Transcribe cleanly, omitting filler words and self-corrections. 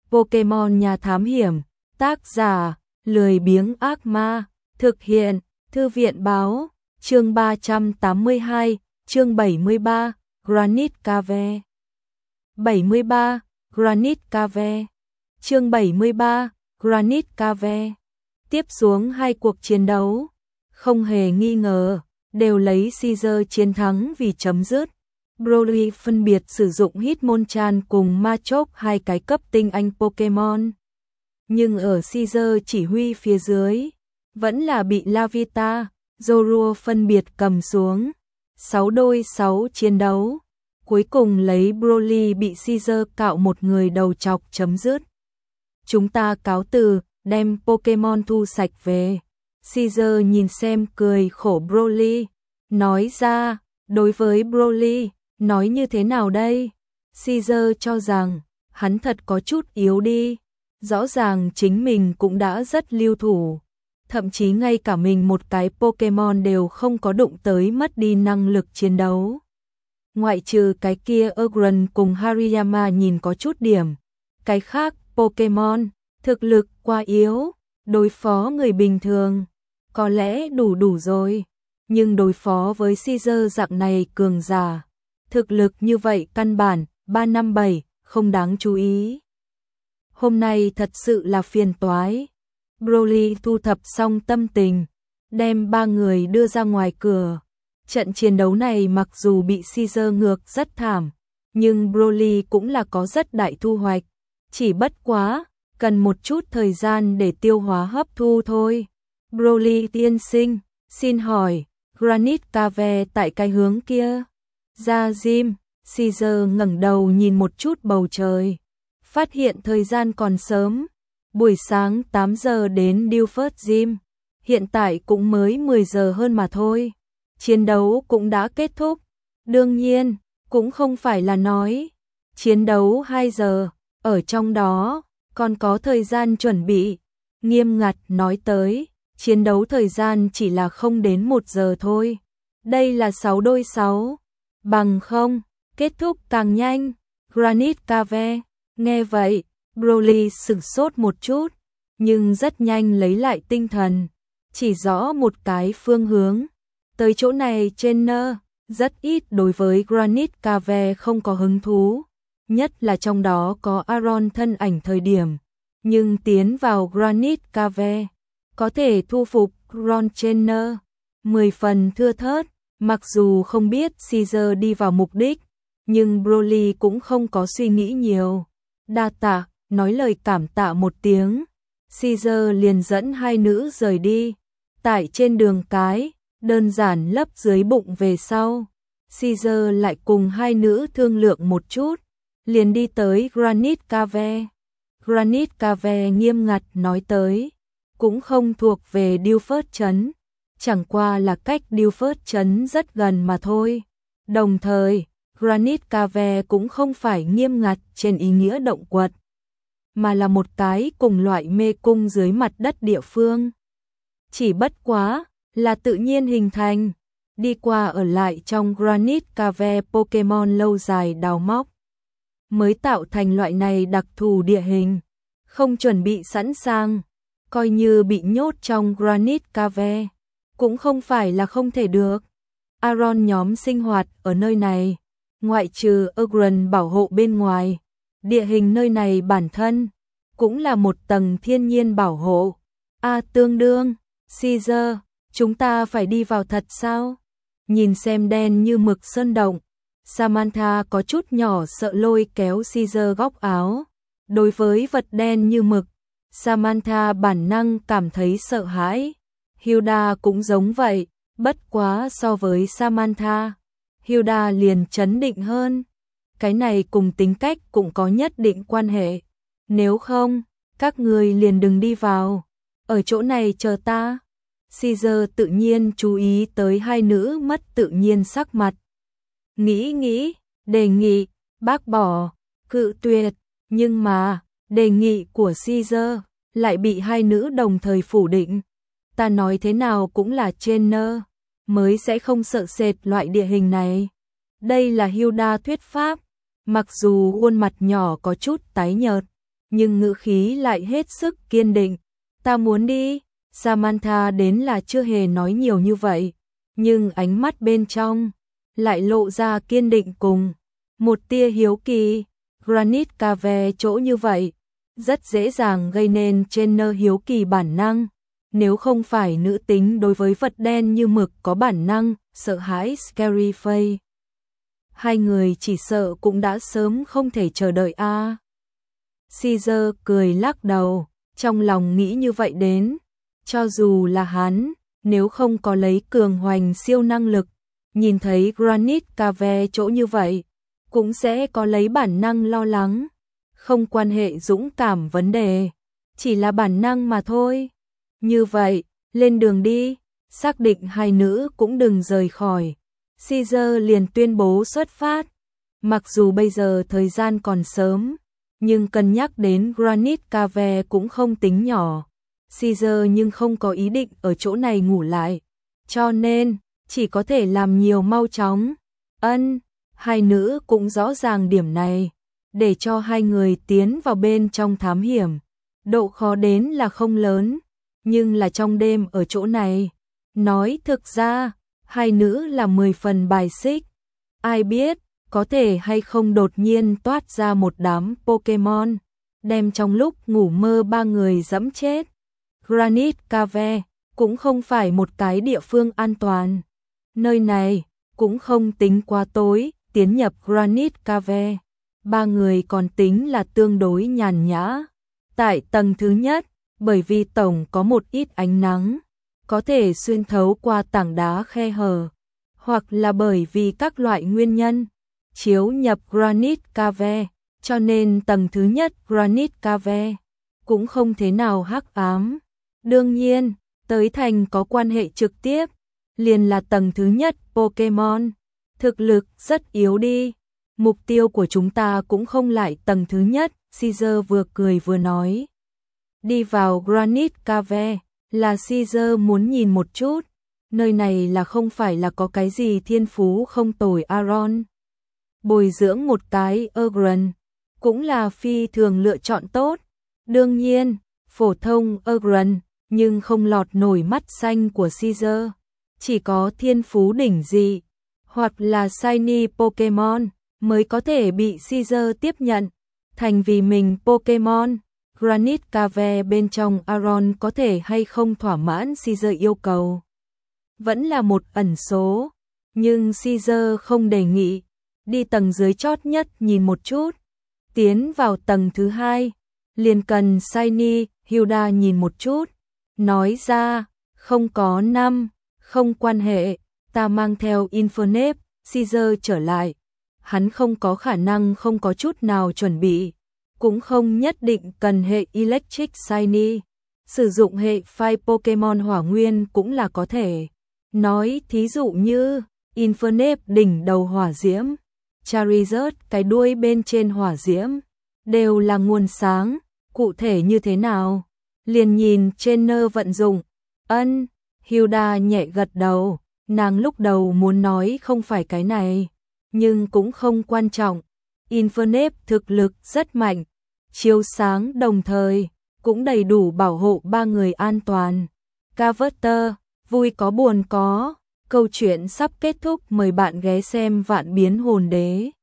Pokemon Nhà Thám Hiểm, tác giả, lười biếng ác ma, thực hiện, Thư viện Báo, chương 382, chương 73, Granite Cave. 73, Granite Cave. Chương 73, Granite Cave. Tiếp xuống hai cuộc chiến đấu, không hề nghi ngờ, đều lấy Caesar chiến thắng vì chấm dứt. Broly phân biệt sử dụng Hitmonchan cùng Machop, hai cái cấp tinh anh Pokemon. Nhưng ở Caesar chỉ huy phía dưới, vẫn là bị Lavita, Zorua phân biệt cầm xuống. 6-6 chiến đấu, cuối cùng lấy Broly bị Caesar cạo một người đầu chọc chấm dứt. Chúng ta cáo từ, đem Pokemon thu sạch về. Caesar nhìn xem cười khổ Broly, nói ra, đối với Broly, nói như thế nào đây? Caesar cho rằng, hắn thật có chút yếu đi, rõ ràng chính mình cũng đã rất lưu thủ, thậm chí ngay cả mình một cái Pokemon đều không có đụng tới, mất đi năng lực chiến đấu. Ngoại trừ cái kia Urgon cùng Hariyama nhìn có chút điểm, cái khác Pokemon, thực lực quá yếu, đối phó người bình thường, có lẽ đủ rồi, nhưng đối phó với Caesar dạng này cường giả, thực lực như vậy căn bản, 357, không đáng chú ý. Hôm nay thật sự là phiền toái. Broly thu thập xong tâm tình, đem ba người đưa ra ngoài cửa. Trận chiến đấu này mặc dù bị Caesar ngược rất thảm, nhưng Broly cũng là có rất đại thu hoạch. Chỉ bất quá, cần một chút thời gian để tiêu hóa hấp thu thôi. Broly tiên sinh, xin hỏi, Granite Cave tại cái hướng kia? Ra Gym, Caesar ngẩng đầu nhìn một chút bầu trời, phát hiện thời gian còn sớm. Buổi sáng 8 giờ đến Dewford Gym, hiện tại cũng mới 10 giờ hơn mà thôi. Chiến đấu cũng đã kết thúc. Đương nhiên, cũng không phải là nói chiến đấu 2 giờ, ở trong đó còn có thời gian chuẩn bị. Nghiêm ngặt nói tới, chiến đấu thời gian chỉ là không đến 1 giờ thôi. Đây là 6-6, bằng không, kết thúc càng nhanh. Granite Cave, nghe vậy, Broly sửng sốt một chút, nhưng rất nhanh lấy lại tinh thần, chỉ rõ một cái phương hướng. Tới chỗ này trainer rất ít đối với Granite Cave không có hứng thú, nhất là trong đó có Aron thân ảnh thời điểm. Nhưng tiến vào Granite Cave, có thể thu phục Ron trainer, 10 phần thưa thớt. Mặc dù không biết Caesar đi vào mục đích, nhưng Broly cũng không có suy nghĩ nhiều. Đa tạ, nói lời cảm tạ một tiếng, Caesar liền dẫn hai nữ rời đi. Tại trên đường cái, đơn giản lấp dưới bụng về sau, Caesar lại cùng hai nữ thương lượng một chút, liền đi tới Granite Cave. Granite Cave nghiêm ngặt nói tới, cũng không thuộc về Dewford trấn, chẳng qua là cách Dewford trấn rất gần mà thôi. Đồng thời, Granite Cave cũng không phải nghiêm ngặt trên ý nghĩa động quật, mà là một cái cùng loại mê cung dưới mặt đất địa phương. Chỉ bất quá là tự nhiên hình thành, đi qua ở lại trong Granite Cave Pokemon lâu dài đào móc, mới tạo thành loại này đặc thù địa hình, không chuẩn bị sẵn sàng, coi như bị nhốt trong Granite Cave, cũng không phải là không thể được. Aron nhóm sinh hoạt ở nơi này, ngoại trừ Urgon bảo hộ bên ngoài, địa hình nơi này bản thân cũng là một tầng thiên nhiên bảo hộ. Tương đương, Caesar, chúng ta phải đi vào thật sao? Nhìn xem đen như mực sơn động, Samantha có chút nhỏ sợ lôi kéo Caesar góc áo. Đối với vật đen như mực, Samantha bản năng cảm thấy sợ hãi. Hilda cũng giống vậy, bất quá so với Samantha, Hilda liền trấn định hơn. Cái này cùng tính cách cũng có nhất định quan hệ. Nếu không, các người liền đừng đi vào, ở chỗ này chờ ta. Caesar tự nhiên chú ý tới hai nữ mất tự nhiên sắc mặt. Nghĩ, đề nghị, bác bỏ, cự tuyệt, nhưng mà, đề nghị của Caesar lại bị hai nữ đồng thời phủ định. Ta nói thế nào cũng là trainer, mới sẽ không sợ sệt loại địa hình này. Đây là Hilda thuyết pháp, mặc dù khuôn mặt nhỏ có chút tái nhợt, nhưng ngữ khí lại hết sức kiên định. Ta muốn đi. Samantha đến là chưa hề nói nhiều như vậy, nhưng ánh mắt bên trong lại lộ ra kiên định cùng một tia hiếu kỳ. Granite Cave chỗ như vậy, rất dễ dàng gây nên Jenner hiếu kỳ bản năng. Nếu không phải nữ tính đối với vật đen như mực có bản năng sợ hãi scary face, hai người chỉ sợ cũng đã sớm không thể chờ đợi a. Caesar cười lắc đầu, trong lòng nghĩ như vậy đến, cho dù là hắn, nếu không có lấy cường hoành siêu năng lực, nhìn thấy Granite Cave chỗ như vậy, cũng sẽ có lấy bản năng lo lắng, không quan hệ dũng cảm vấn đề, chỉ là bản năng mà thôi. Như vậy, lên đường đi, xác định hai nữ cũng đừng rời khỏi. Caesar liền tuyên bố xuất phát. Mặc dù bây giờ thời gian còn sớm, nhưng cân nhắc đến Granite Cave cũng không tính nhỏ. Caesar nhưng không có ý định ở chỗ này ngủ lại, cho nên chỉ có thể làm nhiều mau chóng. Hai nữ cũng rõ ràng điểm này, để cho hai người tiến vào bên trong thám hiểm. Độ khó đến là không lớn, nhưng là trong đêm ở chỗ này. Nói thực ra, hai nữ là 10 phần bài xích. Ai biết, có thể hay không đột nhiên toát ra một đám Pokemon, đem trong lúc ngủ mơ ba người dẫm chết. Granite Cave cũng không phải một cái địa phương an toàn. Nơi này cũng không tính quá tối, tiến nhập Granite Cave. Ba người còn tính là tương đối nhàn nhã. Tại tầng thứ nhất, bởi vì tổng có một ít ánh nắng, có thể xuyên thấu qua tảng đá khe hở, hoặc là bởi vì các loại nguyên nhân, chiếu nhập Granite Cave, cho nên tầng thứ nhất Granite Cave cũng không thế nào hắc ám. Đương nhiên, tới thành có quan hệ trực tiếp, liền là tầng thứ nhất Pokemon, thực lực rất yếu đi. Mục tiêu của chúng ta cũng không lại tầng thứ nhất, Caesar vừa cười vừa nói. Đi vào Granite Cave là Caesar muốn nhìn một chút, nơi này là không phải là có cái gì thiên phú không tồi Aaron. Bồi dưỡng một cái Ugran cũng là phi thường lựa chọn tốt. Đương nhiên, phổ thông Ugran nhưng không lọt nổi mắt xanh của Caesar, chỉ có thiên phú đỉnh dị hoặc là shiny Pokemon mới có thể bị Caesar tiếp nhận thành vì mình Pokemon. Granite Cave bên trong Aaron có thể hay không thỏa mãn Caesar yêu cầu, vẫn là một ẩn số, nhưng Caesar không đề nghị. Đi tầng dưới chót nhất nhìn một chút, tiến vào tầng thứ hai, liền cần Shiny Hilda nhìn một chút, nói ra, không có năm, không quan hệ, ta mang theo Infernape. Caesar trở lại, hắn không có khả năng không có chút nào chuẩn bị, cũng không nhất định cần hệ Electric Shiny, sử dụng hệ Fire Pokemon hỏa nguyên cũng là có thể. Nói thí dụ như Infernape đỉnh đầu hỏa diễm, Charizard cái đuôi bên trên hỏa diễm, đều là nguồn sáng, cụ thể như thế nào, liền nhìn Jenner vận dụng. Hilda nhẹ gật đầu, nàng lúc đầu muốn nói không phải cái này, nhưng cũng không quan trọng. Infernape thực lực rất mạnh, chiếu sáng đồng thời, cũng đầy đủ bảo hộ ba người an toàn. Carver, vui có buồn có, câu chuyện sắp kết thúc, mời bạn ghé xem Vạn Biến Hồn Đế.